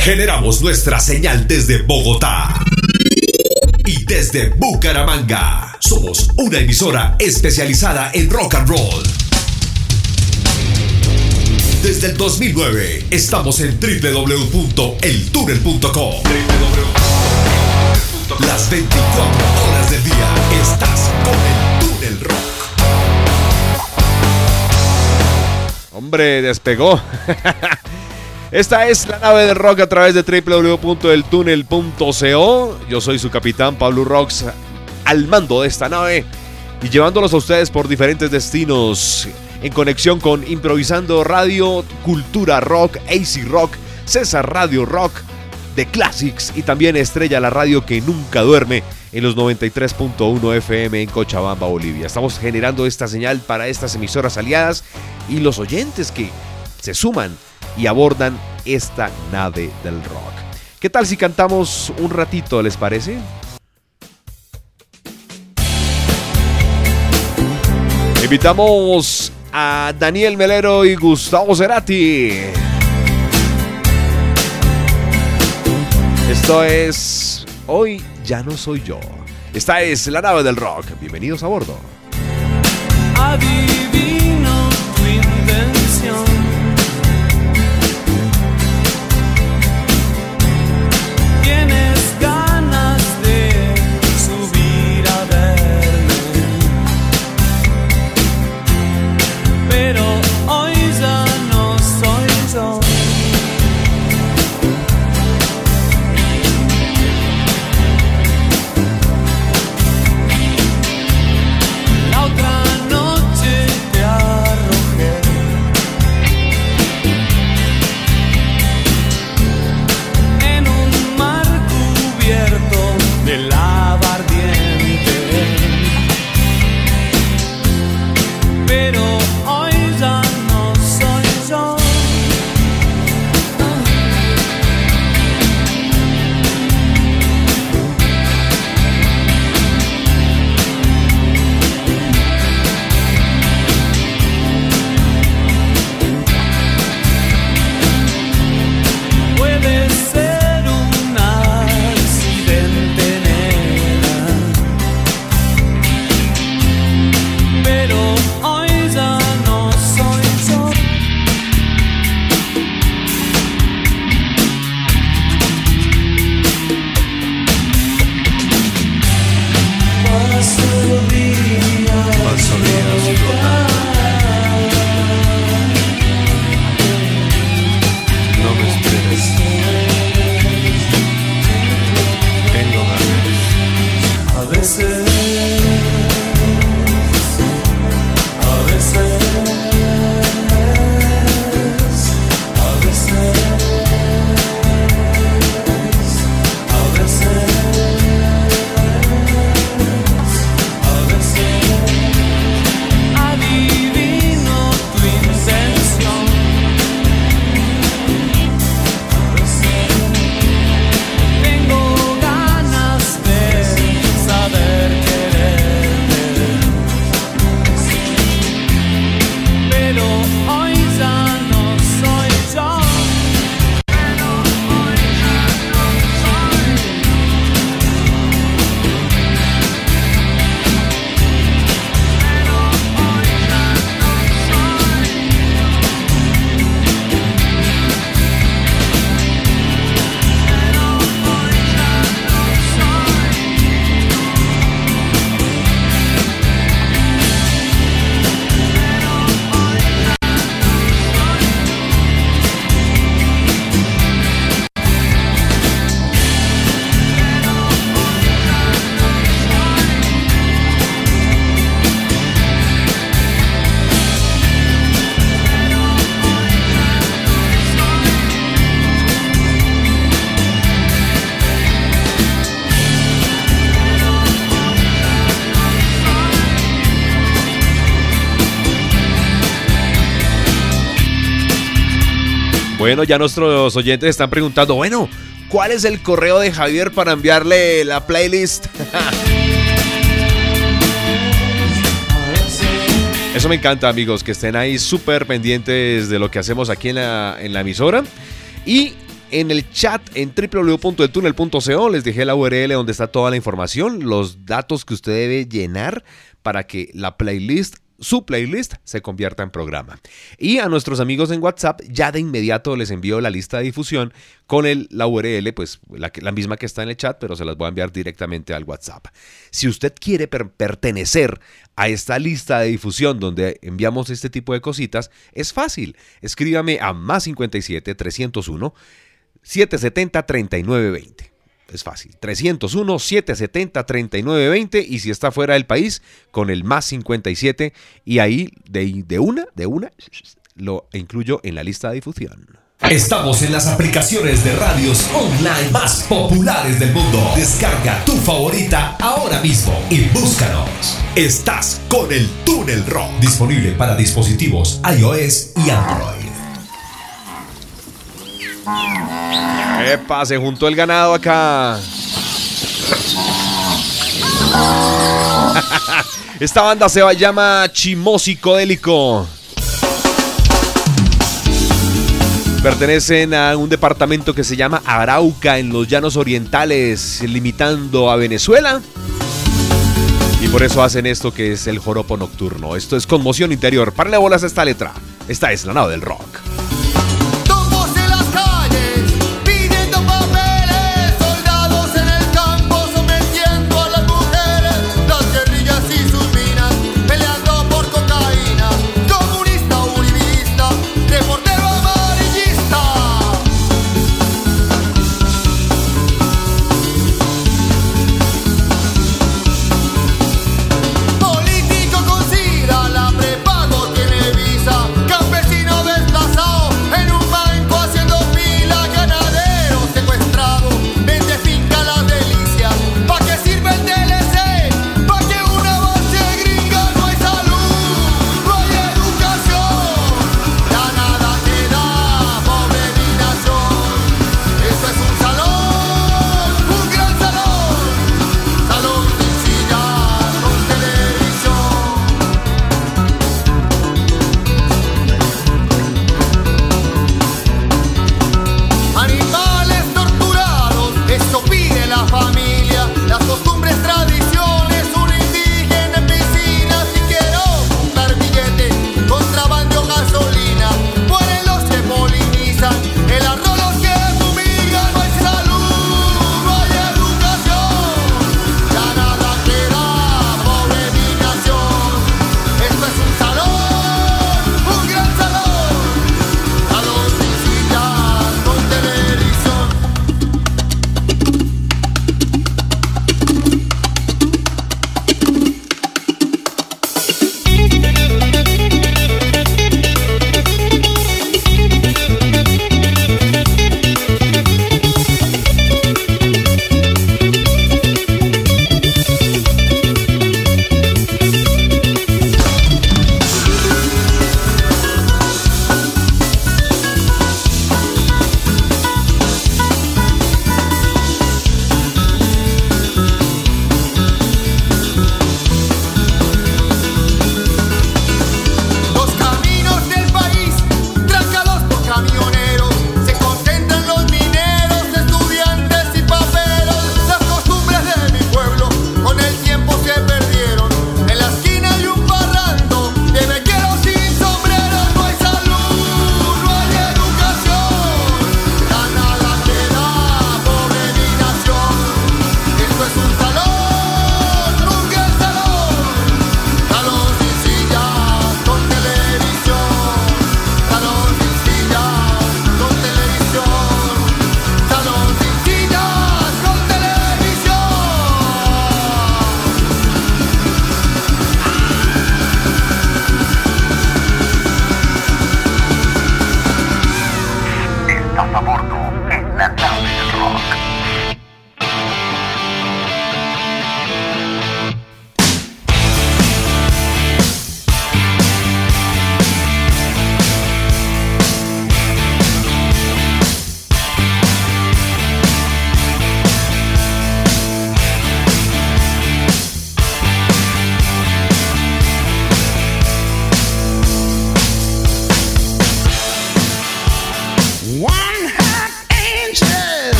Generamos nuestra señal desde Bogotá y desde Bucaramanga. Somos una emisora especializada en rock and roll. Desde el 2009 estamos en www.eltunel.com. Las 24 horas del día estás con el Túnel Rock. Hombre, despegó. Esta es la nave del rock a través de www.eltunel.co. Yo soy su capitán Pablo Rox, al mando de esta nave y llevándolos a ustedes por diferentes destinos en conexión con Improvisando Radio, Cultura Rock, AC Rock, César Radio Rock, The Classics y también Estrella, la radio que nunca duerme, en los 93.1 FM en Cochabamba, Bolivia. Estamos generando esta señal para estas emisoras aliadas y los oyentes que se suman y abordan esta nave del rock. ¿Qué tal si cantamos un ratito, les parece? Invitamos a Daniel Melero y Gustavo Cerati. Esto es Hoy ya no soy yo. Esta es la nave del rock. Bienvenidos a bordo. Adivino tu intención. Tienes ganas de subir a verme, pero hoy ya no soy yo. La otra noche te arrojé en un mar cubierto de lava ardiente, pero hoy ya no soy yo. Puede ser un accidente, nena, pero hoy ya no soy yo. Paso días no me esperes, tengo ganas. A veces, a veces, a veces, a veces, a veces, adivino tu intención. Tengo ganas de saber quererte, pero hoy ya no soy yo. Pero hoy ya no soy. Pero hoy ya no soy. Bueno, ya nuestros oyentes están preguntando, bueno, ¿cuál es el correo de Javier para enviarle la playlist? Eso me encanta, amigos, que estén ahí súper pendientes de lo que hacemos aquí en la emisora. Y en el chat en www.eltunel.co les dejé la URL donde está toda la información, los datos que usted debe llenar para que la playlist, su playlist, se convierta en programa. Y a nuestros amigos en WhatsApp ya de inmediato les envío la lista de difusión con la URL, pues la misma que está en el chat, pero se las voy a enviar directamente al WhatsApp. Si usted quiere pertenecer a esta lista de difusión donde enviamos este tipo de cositas, es fácil. Escríbame a +57 301 770 3920. Es fácil, 301-770-3920 y si está fuera del país, con el +57 y ahí de una, lo incluyo en la lista de difusión. Estamos en las aplicaciones de radios online más populares del mundo. Descarga tu favorita ahora mismo y búscanos. Estás con el Túnel Rock, disponible para dispositivos iOS y Android. ¡Epa! Se juntó el ganado acá. Esta banda se llama Chimó Psicodélico. Pertenecen a un departamento que se llama Arauca, en los Llanos Orientales, limitando a Venezuela. Y por eso hacen esto que es el joropo nocturno. Esto es Conmoción Interior. Párale bolas a esta letra. Esta es la nave del rock. Político con sidra, la prepago tiene visa, campesino desplazado.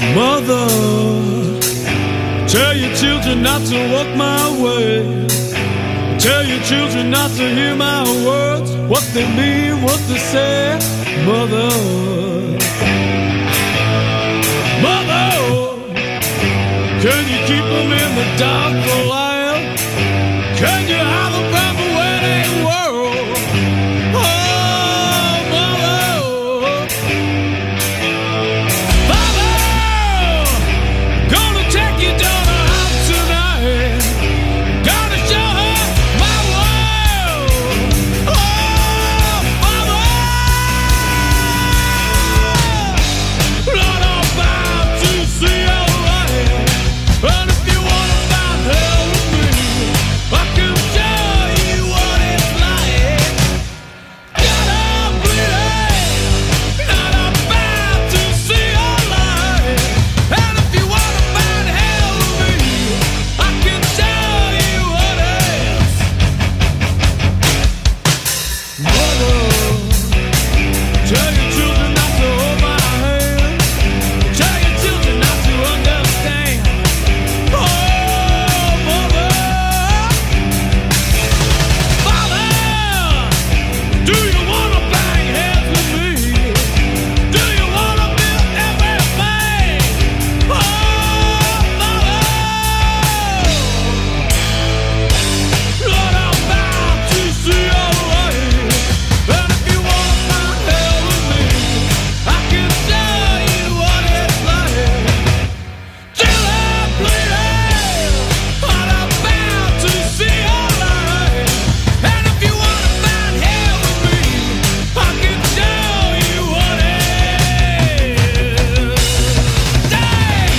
Mother, tell your children not to walk my way. Tell your children not to hear my words, what they mean, what they say. Mother, Mother, can you keep them in the dark for a while? Can you have them from a wedding world? Oh, Mother, Father, gonna take your daughter out tonight. Gonna show her my world. Oh, Father, Lord, I'm about to see your light. And if you wanna find hell with me, I can show you what it's like. Gotta bleed, not about to see your light. And if you wanna find hell with me, I can show you what it's. Mother, tell your children not to hold my hand. Tell your children not to understand. Oh, Mother, Father, do you wanna bang heads with me? Do you wanna build everything? Oh, Mother, Lord, I'm about to see your light. And if you wanna find hell with me, I can show you what it's like. Till I'm bleeding, I'm about to see your light. And if you wanna find hell with me, I can show you what it is. Dang!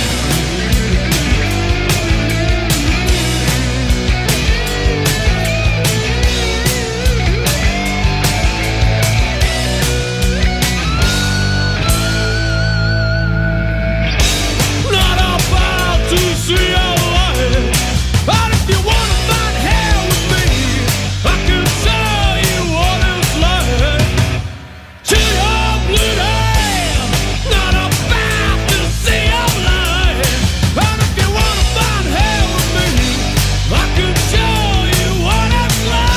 Not about to see your light. But if you wanna find hell with me, I can show you what it's like. Till you're bleeding, not about to see your light. But if you wanna find hell with me, I can show you what it's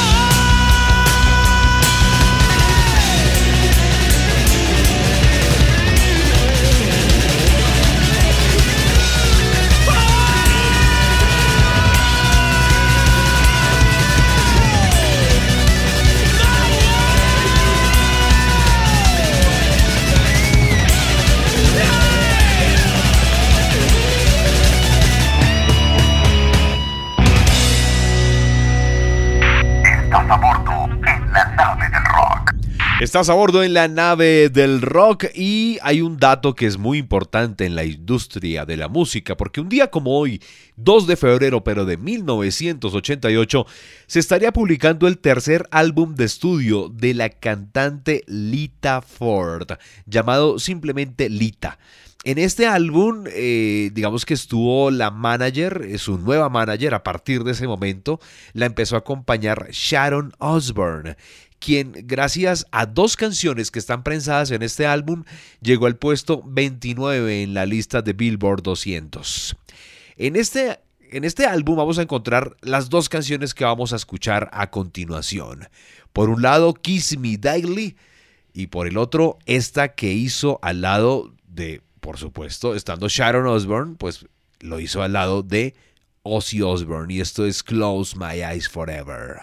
Estás a bordo en la nave del rock y hay un dato que es muy importante en la industria de la música, porque un día como hoy, 2 de febrero pero de 1988, se estaría publicando el tercer álbum de estudio de la cantante Lita Ford, llamado simplemente Lita. En este álbum, digamos que estuvo la manager, su nueva manager, a partir de ese momento, la empezó a acompañar Sharon Osbourne, quien gracias a 2 canciones que están prensadas en este álbum, llegó al puesto 29 en la lista de Billboard 200. En este álbum vamos a encontrar las 2 canciones que vamos a escuchar a continuación. Por un lado, Kiss Me Daily, y por el otro, esta que hizo al lado de, por supuesto, estando Sharon Osbourne, pues lo hizo al lado de Ozzy Osbourne, y esto es Close My Eyes Forever.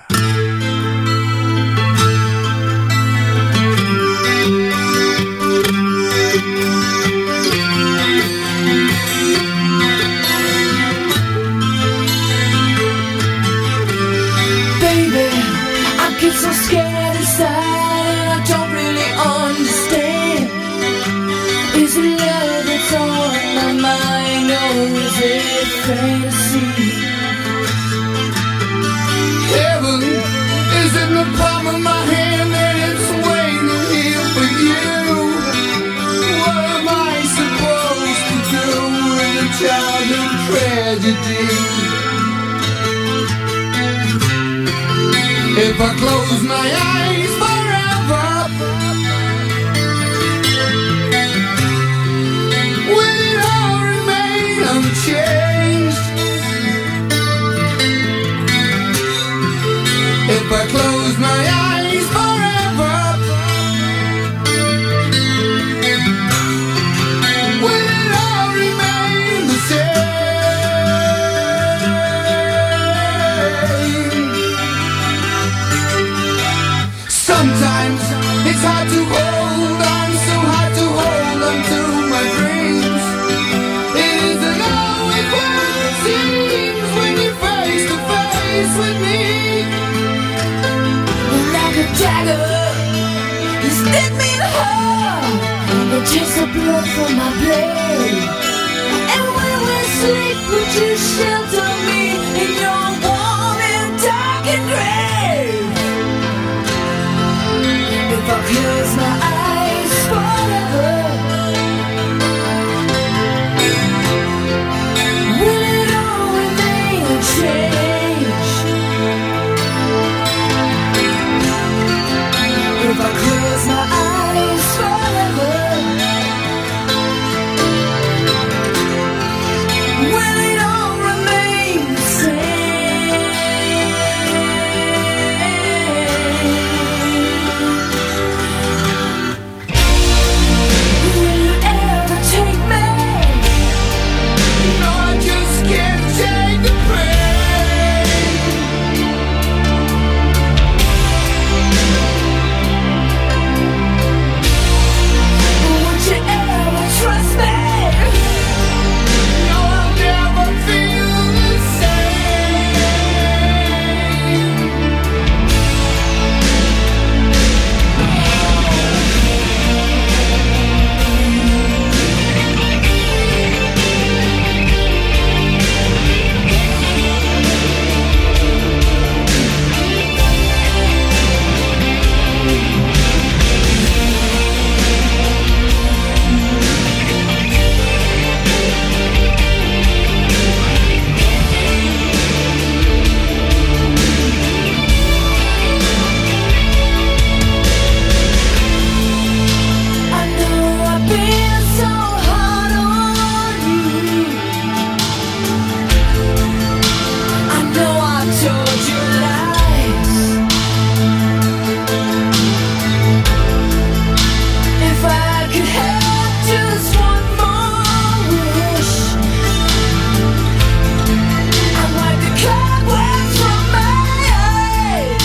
Baby, I get so scared inside and I don't really understand. Is it love that's on my mind or is it fantasy? Heaven is in the palm of my hand and it's waiting here for you. What am I supposed to do in a childhood tragedy? If I close my eyes forever, will it all cover for my bed. And when we sleep, would you shelter me in your warm and darkened grave? If I close my eyes forever, will it all remain unchanged? If I close my eyes forever, will it all remain the same? Will you ever take me? No, I just can't take the pain. Would you ever trust me? No, I'll never feel the same. I know I've been so hard on you. I know I've told you lies. If I could have just one more wish, I'd wipe the cobwebs from my eyes.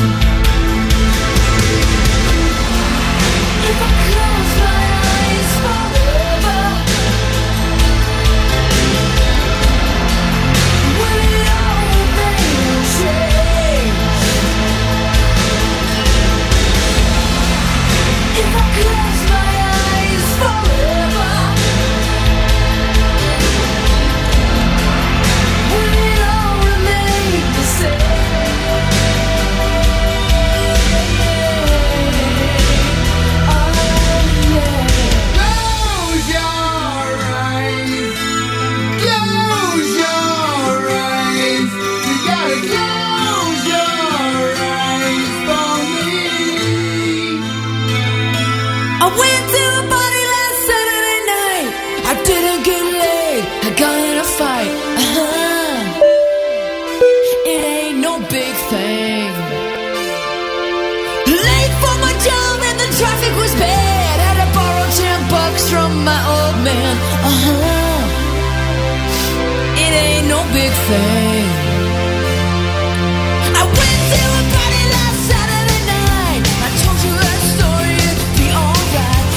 If I close my eyes forever, will it all remain changed? If I close my eyes forever, will it all remain the same? Oh yeah. Close your eyes. Close your eyes. You gotta close your eyes for me. I went to a party last Saturday night. I didn't get laid. I got in a fight. It ain't no big thing. Late for my job and the traffic was bad. Had to borrow $10 from my old man. It ain't no big thing. I went to a party last Saturday night. I told you that story, it'd be alright.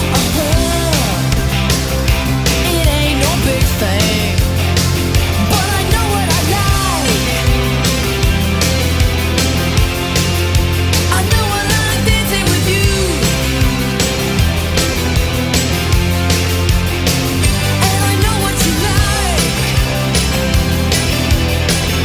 It ain't no big thing, but I know what I like. I know I like dancing with you, and I know what you like.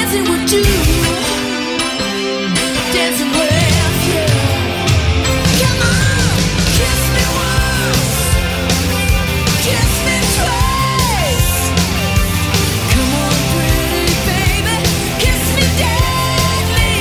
dancing with you, dancing with you. Come on, kiss me once, kiss me twice. Come on, pretty baby, kiss me deadly.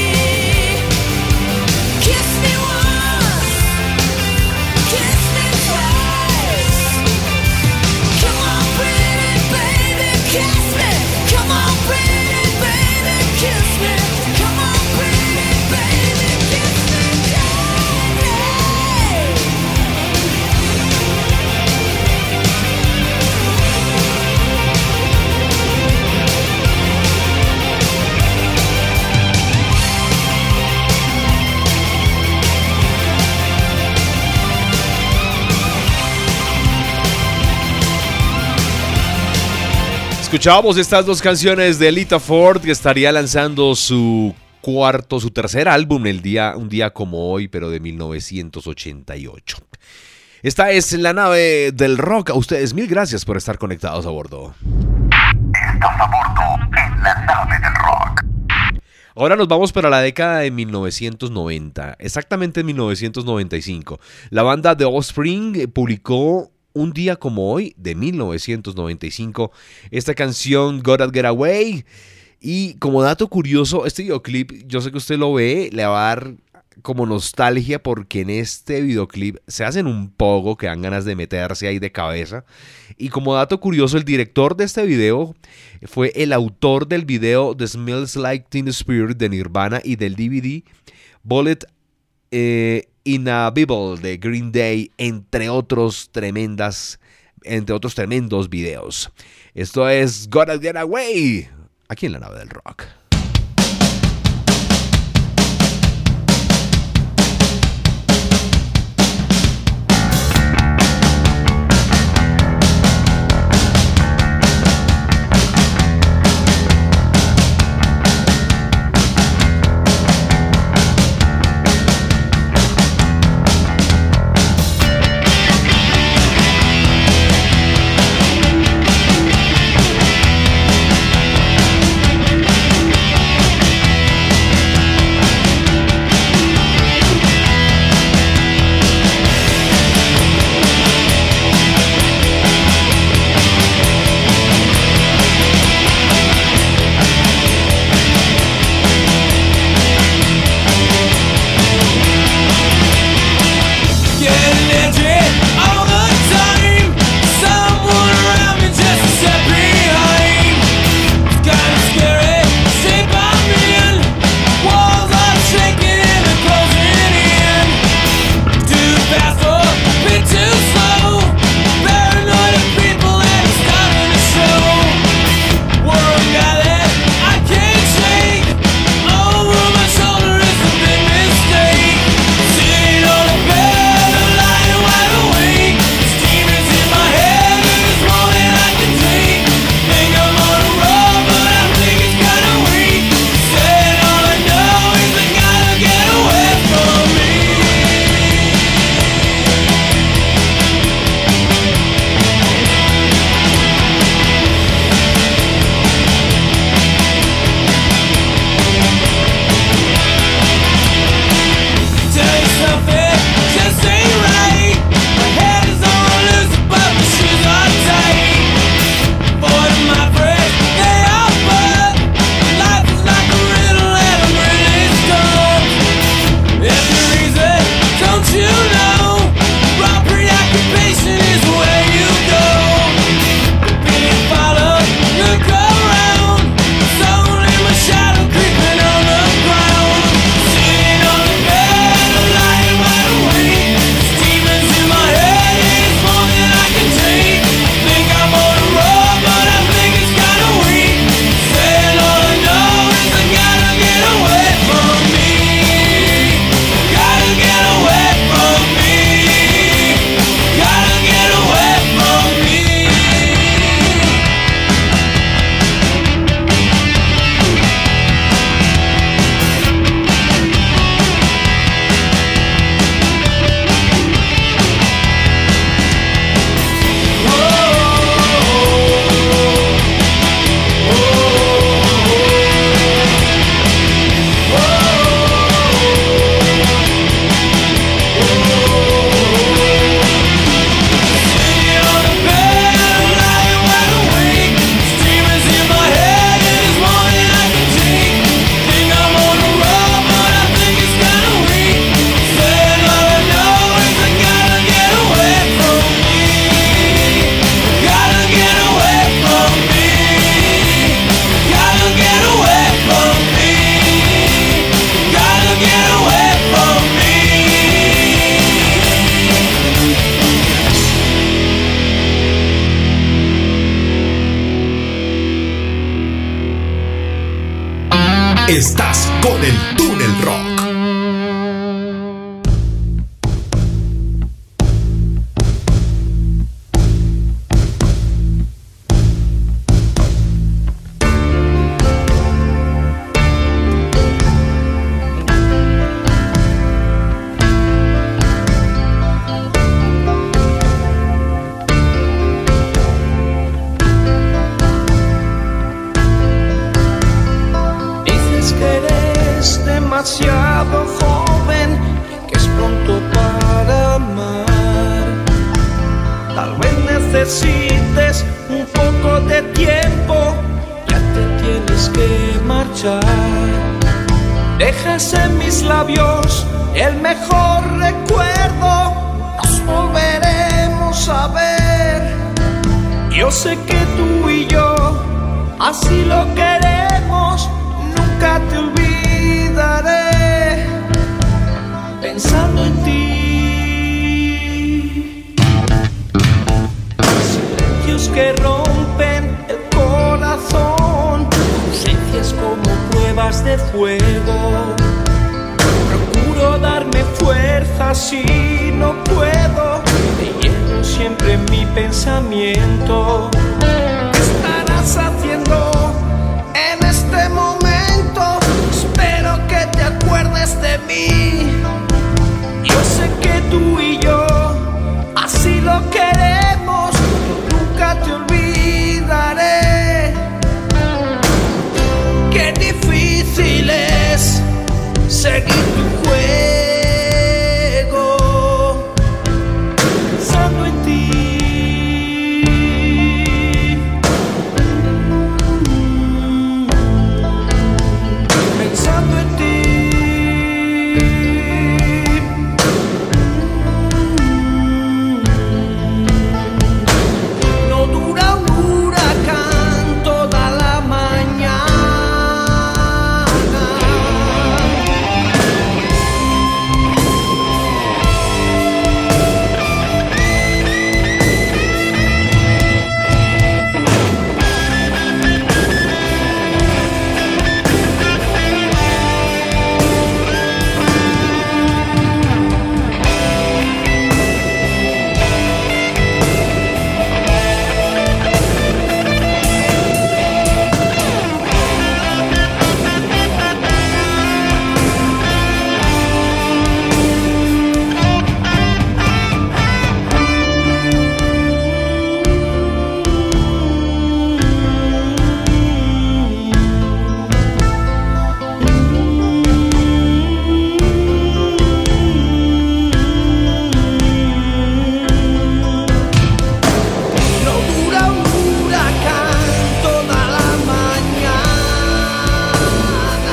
Kiss me once, kiss me twice. Come on, pretty baby, kiss me. Come on, pretty baby, kiss me. Come on, pretty baby, kiss me deadly. Escuchábamos estas dos canciones de Lita Ford, que estaría lanzando su tercer álbum un día como hoy, pero de 1988. Esta es la nave del rock. A ustedes mil gracias por estar conectados a bordo. Estás a bordo en la nave del rock. Ahora nos vamos para la década de 1990, exactamente en 1995. La banda The Offspring publicó un día como hoy, de 1995, esta canción Gotta Get Away. Y como dato curioso, este videoclip, yo sé que usted lo ve, le va a dar como nostalgia porque en este videoclip se hacen un poco que dan ganas de meterse ahí de cabeza. Y como dato curioso, el director de este video fue el autor del video The Smells Like Teen Spirit de Nirvana y del DVD Bullet in a Bible de Green Day, entre otros tremendos videos. Esto es Gotta Get Away, aquí en la nave del rock. Come Estás con el Túnel Rock. Dices que eres demasiado joven, que es pronto para amar. Tal vez necesites un poco de tiempo, ya te tienes que marchar. Dejas en mis labios el mejor recuerdo, nos volveremos a ver. Yo sé que tú y yo así lo queremos, nunca te olvidaré, pensando en ti. Silencios que rompen el corazón, ausencias como pruebas de fuego. Procuro darme fuerza si no puedo, te llevo siempre en mi pensamiento. ¿Qué estarás haciendo en este momento? Espero que te acuerdes de mí. Yo sé que tú y yo así lo queremos, nunca te olvidaré. Qué difícil es seguir tu juego, pensando en ti. Pensando en ti. No dura un huracán toda la mañana. No dura un huracán toda la mañana.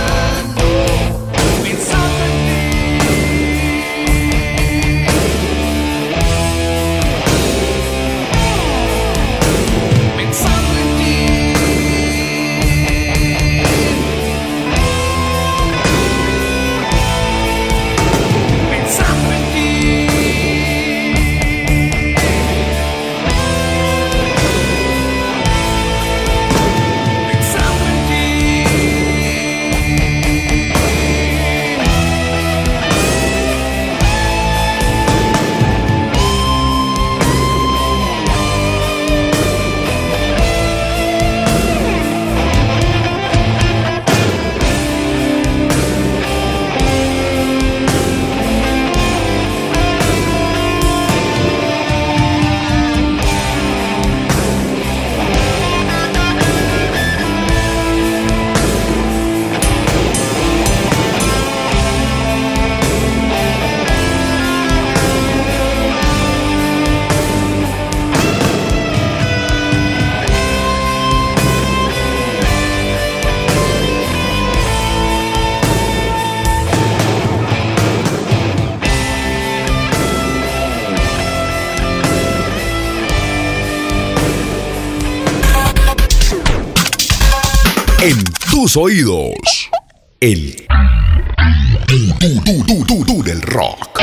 Pensando en ti. Pensando en ti. Pensando en ti. Pensando en ti. En tus oídos, el Túnel Rock.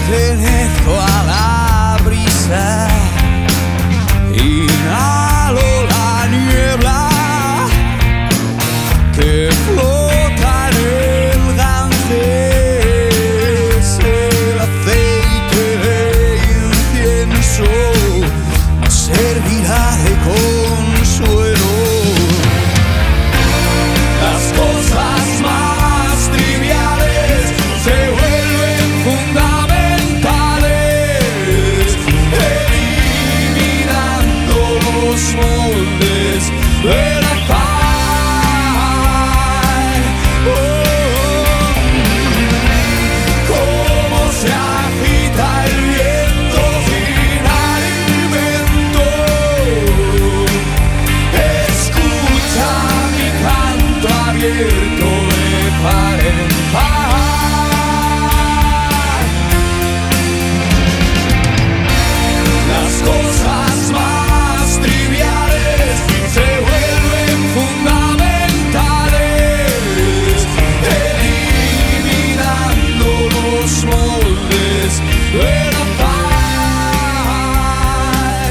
pertenezco a la brisa. Inhalo la niebla que flota en el Ganges. El aceite de incienso nos servirá de consuelo. Las cosas más triviales se vuelven fundamentales, eliminando los moldes de la paz. Cómo se agita el viento sin alimento. Escucha mi canto abierto de par en par. Las cosas más triviales se vuelven fundamentales, eliminando los moldes de la paz.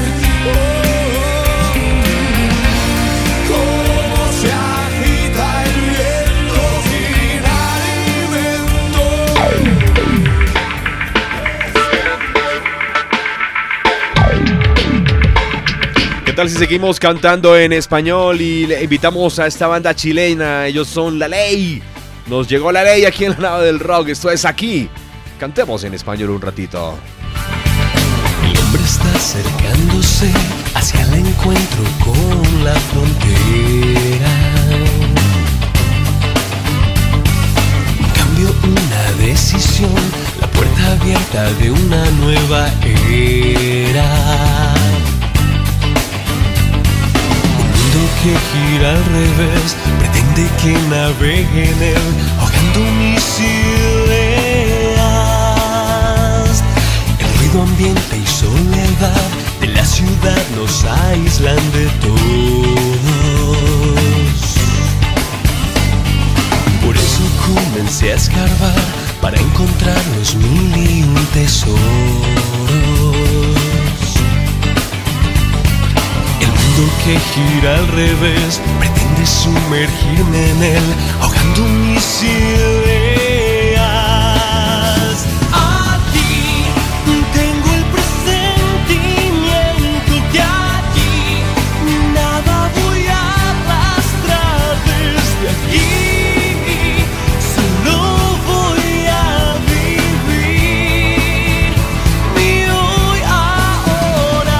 Cómo se agita el viento sin alimento. ¿Qué tal si seguimos cantando en español y le invitamos a esta banda chilena? Ellos son La Ley. Nos llegó La Ley aquí en la nave del rock. Esto es Aquí. Cantemos en español un ratito. El hombre está acercándose hacia el encuentro con la frontera. Un cambio, una decisión, la puerta abierta de una nueva era. Un mundo que gira al revés, pretende que navegue en él, ahogando mis ideas. El ruido ambiente y soledad de la ciudad nos aíslan de todos. Por eso comencé a escarbar para encontrar los 1001 tesoros. El mundo que gira al revés pretende sumergirme en él, ahogando mis ideas. Aquí tengo el presentimiento que aquí nada voy a arrastrar desde aquí. Solo voy a vivir mi hoy ahora.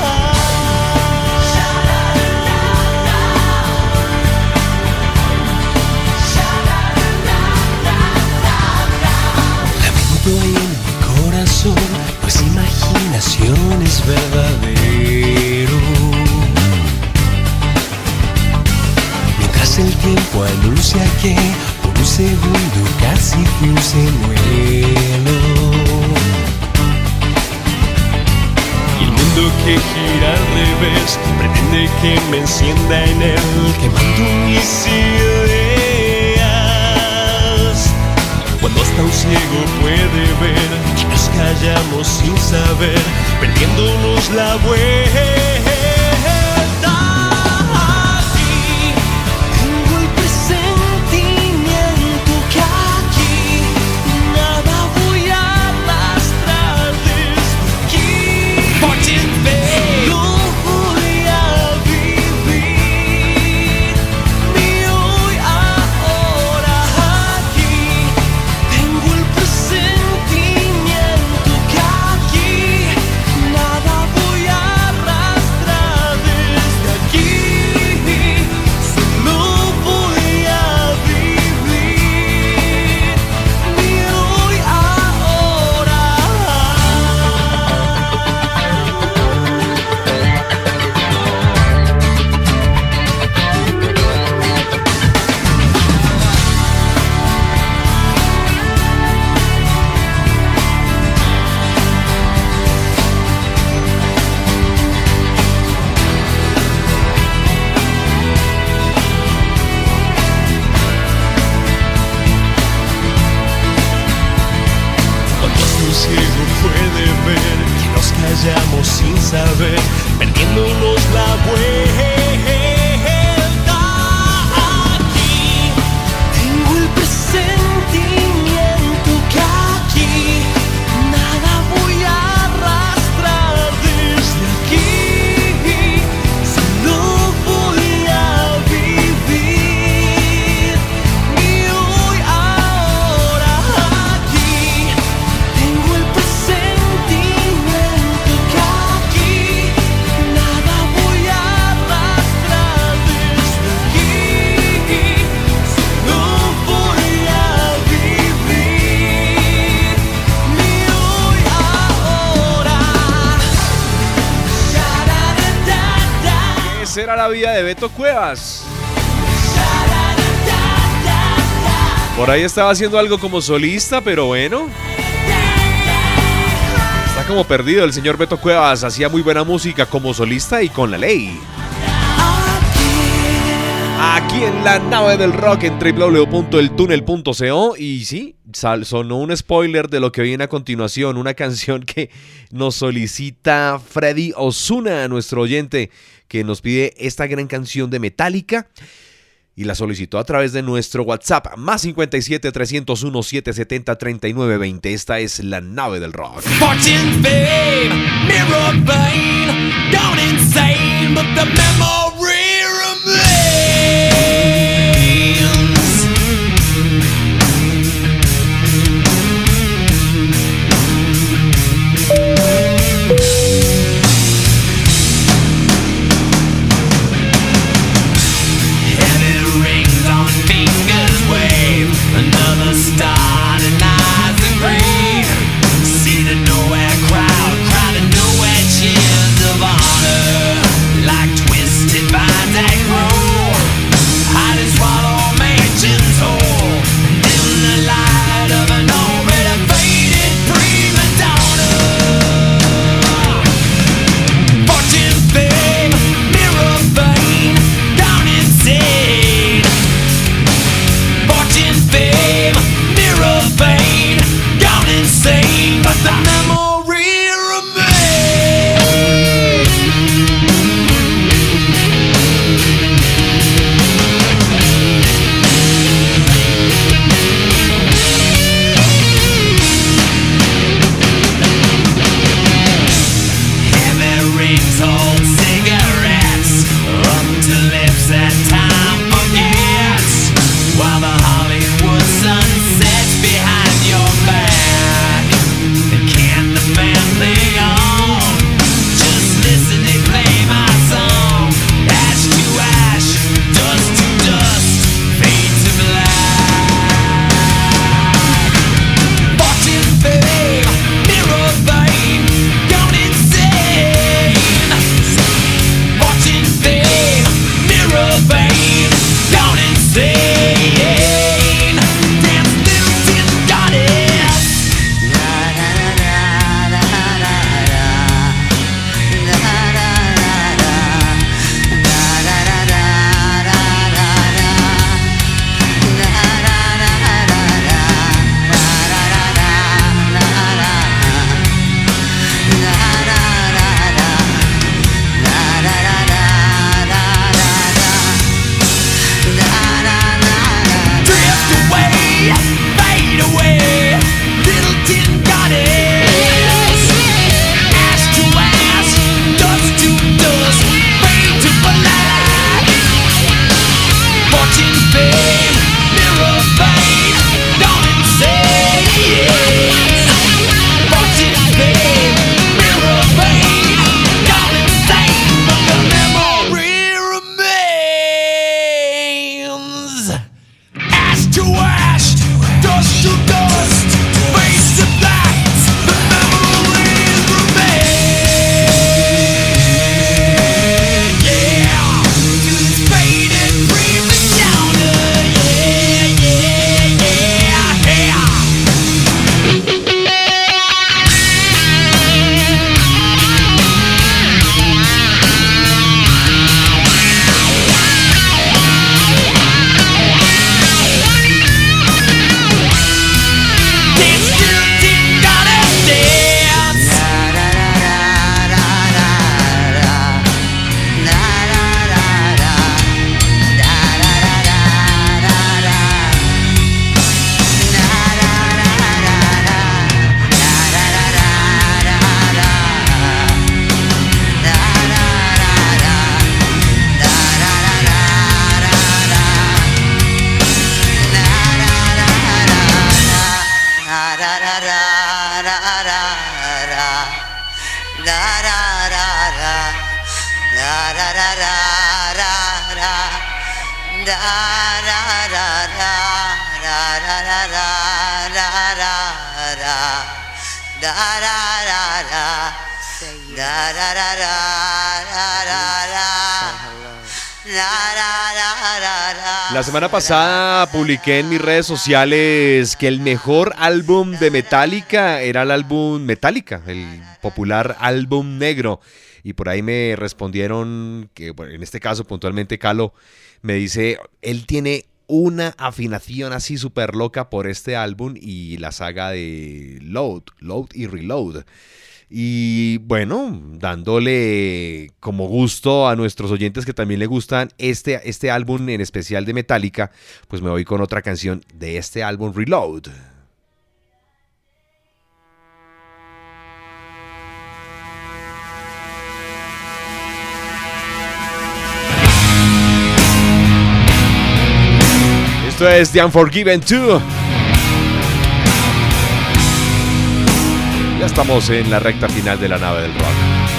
Lamento en mi corazón, pues imaginación es verdadero. Mientras el tiempo anuncia que por un segundo casi fui un señuelo. Y el mundo que gira al revés pretende que me encienda en él, quemando mis ideas. Cuando hasta un ciego puede ver y nos callamos sin saber, perdiéndonos la vuelta. Aquí tengo el presentimiento que aquí nada voy a arrastrar desde aquí. No voy a vivir mi hoy ahora. Aquí tengo el presentimiento que aquí nada voy a arrastrar. ciego puede ver que nos callamos sin saber, perdiéndonos la vuelta. Aquí tengo el presentimiento que aquí nada voy a arrastrar desde aquí. Solo voy a vivir mi hoy ahora. Aquí tengo el presentimiento que aquí nada voy a arrastrar desde aquí. Solo voy a vivir mi hoy ahora. Esa era la vida de Beto Cuevas. Por ahí estaba haciendo algo como solista, pero bueno. Está como perdido el señor Beto Cuevas. Hacía muy buena música como solista y con la ley. Aquí en la nave del rock en www.eltunel.co. Y sí, sonó un spoiler de lo que viene a continuación. Una canción que nos solicita Freddy Osuna, nuestro oyente, que nos pide esta gran canción de Metallica. Y la solicitó a través de nuestro WhatsApp, más 57 301 770 3920. Esta es la nave del rock. Fortune, fame, mirror vein, gone insane, but the memory remains. Heavy rings on fingers wave, another star denies the grave. See the nowhere crowd, crowd of nowhere cheers of honor, like twisted La semana pasada publiqué en mis redes sociales que el mejor álbum de Metallica era el álbum Metallica, el popular álbum negro. Y por ahí me respondieron que, bueno, en este caso puntualmente Calo me dice, él tiene una afinación así súper loca por este álbum y la saga de Load y Reload. Y bueno, dándole como gusto a nuestros oyentes que también le gustan este álbum en especial de Metallica, pues me voy con otra canción de este álbum Reload. Esto es The Unforgiven 2. Ya estamos en la recta final de la nave del rock.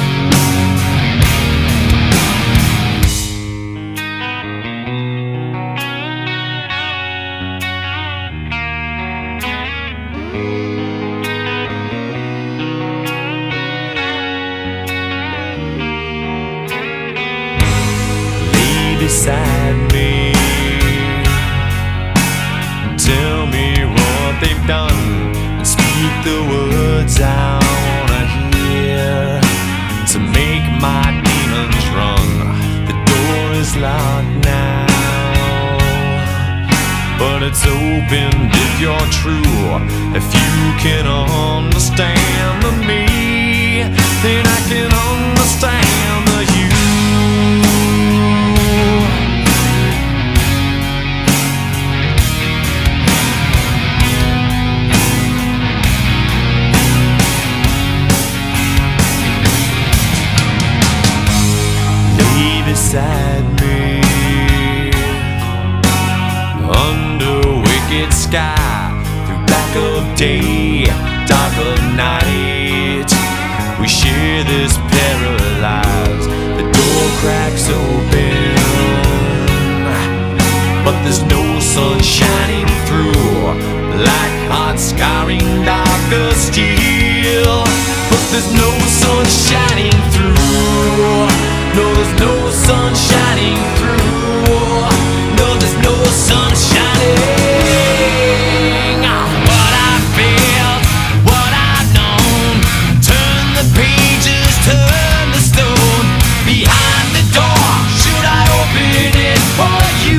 Lay beside me, tell me what they've done, and speak the words I wanna hear to make my demons run. The door is locked now, but it's open if you're true. If you can understand the me, then I can understand the you. Beside me, under wicked sky, through black of day, dark of night, we share this paralyzed. The door cracks open, but there's no sun shining through, like hot scarring dark of steel. But there's no sun shining through. No, there's no sun shining through. No, there's no sun shining. What I felt, what I've known. Turn the pages, turn the stone. Behind the door, should I open it for you?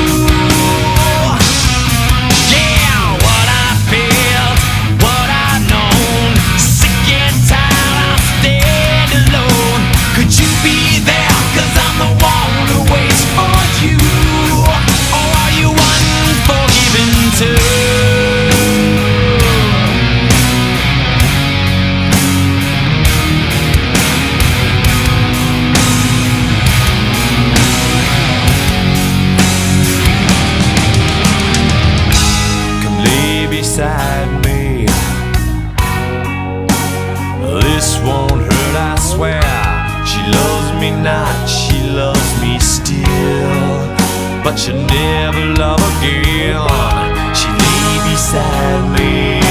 Yeah, what I felt, what I've known. Sick and tired, I'll stand alone. Could you be there? 'Cause I'm the one who waits for you. Or are you unforgiven too? Come lay beside me. This won't hurt, I swear. She loves me not, she loves me still, but she'll never love again. She lay beside me,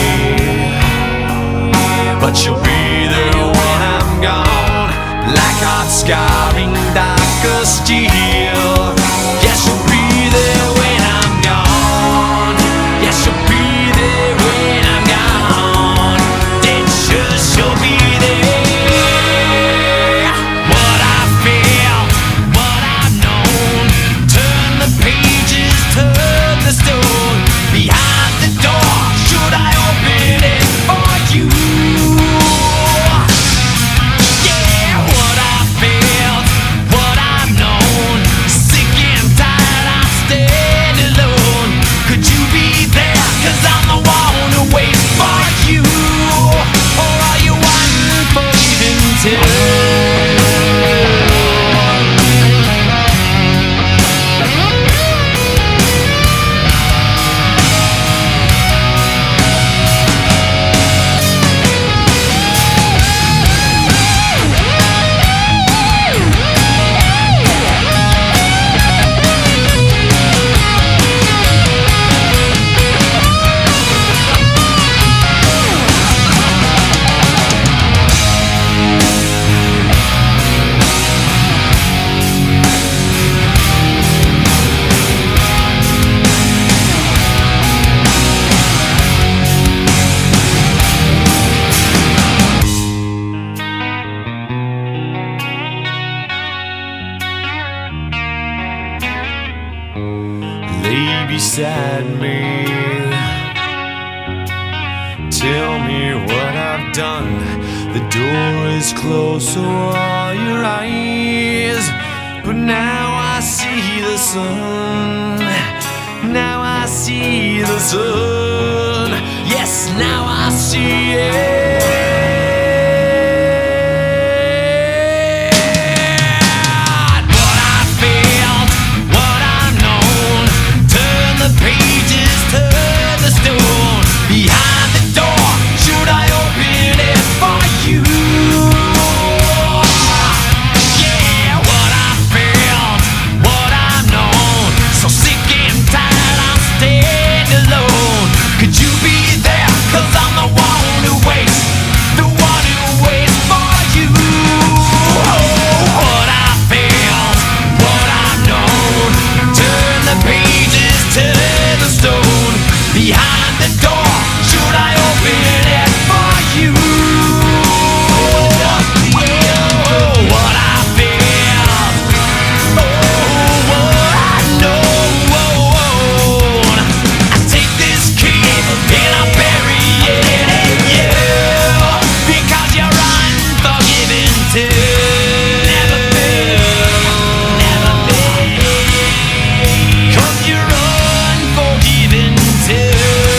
but she'll be there when I'm gone, like hot scarring dark of steel. Yeah, she'll be there when I'm gone. Yeah, she'll be there when I'm gone. Then she'll be there. Stone behind the door, should I open it for you? Yeah, what I felt, what I've known. done. The door is closed, so are your eyes. But now I see the sun. Now I see the sun. Yes, now I see it. What I felt, what I've known. Turn the pages, turn the stone. Behind the door, should I open it for you? Yeah, what I felt, what I've known. So sick and tired, I'm staying alone. Could you be there? 'Cause I'm the one who waits, the one who waits for you. Oh, what I felt, what I've known. Turn the pages, turn the stone. Behind the door, should I open it for you? Oh, what I felt, oh, what I know. I take this key and I bury it in you, because you're unforgiving too. Never been, 'cause you're unforgiving too.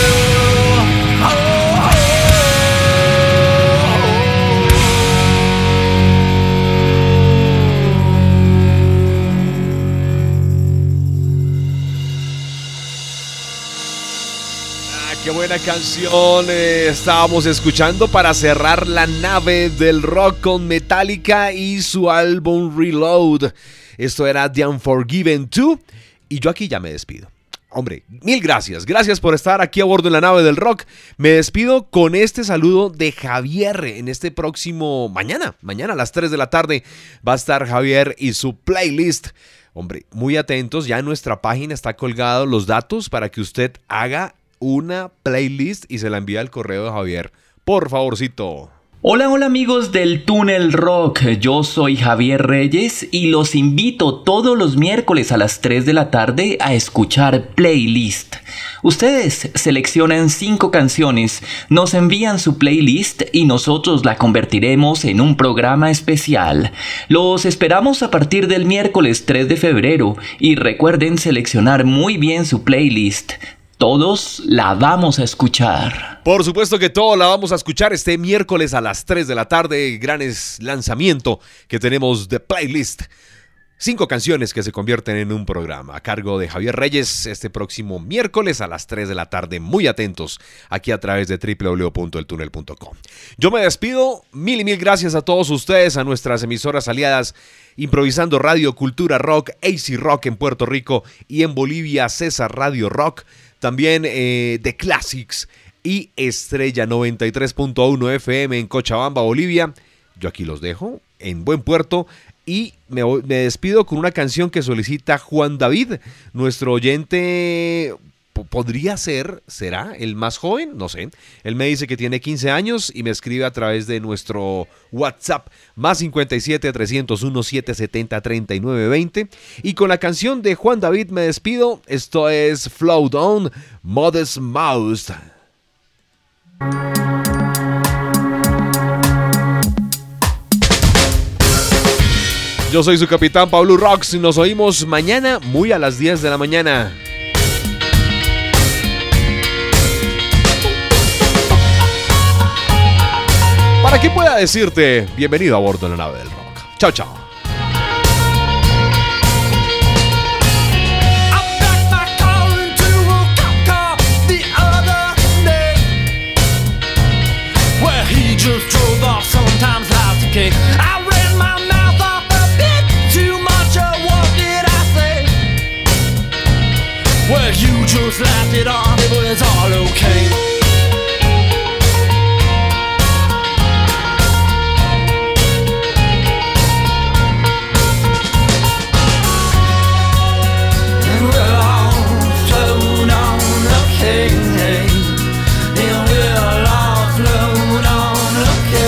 Qué buena canción estábamos escuchando para cerrar la nave del rock con Metallica y su álbum Reload. Esto era The Unforgiven 2 y yo aquí ya me despido. Hombre, mil gracias. Gracias por estar aquí a bordo en la nave del rock. Me despido con este saludo de Javier en este próximo mañana a las 3 de la tarde va a estar Javier y su playlist. Hombre, muy atentos, ya en nuestra página está colgado los datos para que usted haga una playlist y se la envía al correo de Javier. Por favorcito. Hola, hola amigos del Túnel Rock, yo soy Javier Reyes y los invito todos los miércoles a las 3 de la tarde a escuchar Playlist. Ustedes seleccionan 5 canciones, nos envían su playlist y nosotros la convertiremos en un programa especial. Los esperamos a partir del miércoles 3 de febrero y recuerden seleccionar muy bien su playlist. Todos la vamos a escuchar. Por supuesto que todos la vamos a escuchar este miércoles a las 3 de la tarde. Gran lanzamiento que tenemos de Playlist. 5 canciones que se convierten en un programa a cargo de Javier Reyes este próximo miércoles a las 3 de la tarde. Muy atentos aquí a través de www.eltunel.com. Yo me despido. Mil y mil gracias a todos ustedes, a nuestras emisoras aliadas Improvisando Radio, Cultura Rock, AC Rock en Puerto Rico y en Bolivia, César Radio Rock. También The Classics y Estrella 93.1 FM en Cochabamba, Bolivia. Yo aquí los dejo en buen puerto y me despido con una canción que solicita Juan David, nuestro oyente. ¿Podría ser? ¿Será el más joven? No sé. Él me dice que tiene 15 años y me escribe a través de nuestro WhatsApp más 57 301 770 3920. Y con la canción de Juan David me despido. Esto es Flow Down, Modest Mouse. Yo soy su capitán Pablo Rocks y nos oímos mañana muy a las 10 de la mañana. Para que pueda decirte bienvenido a bordo de la nave del rock. Chao, chao. Just drove off, sometimes life's a cake. I ran my mouth off a bit too much, what did I say? Well, you just laughed it off, it was all okay. And we're all flown on the king, and we're all flown on the king.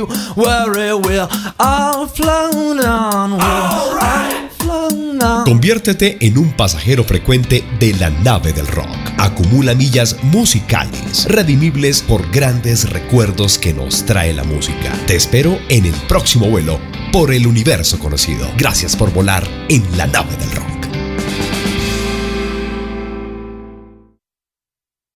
you very well. I've flown on, well, I've flown on. Conviértete en un pasajero frecuente de la nave del rock. Acumula millas musicales, redimibles por grandes recuerdos que nos trae la música. Te espero en el próximo vuelo por el universo conocido. Gracias por volar en la nave del rock.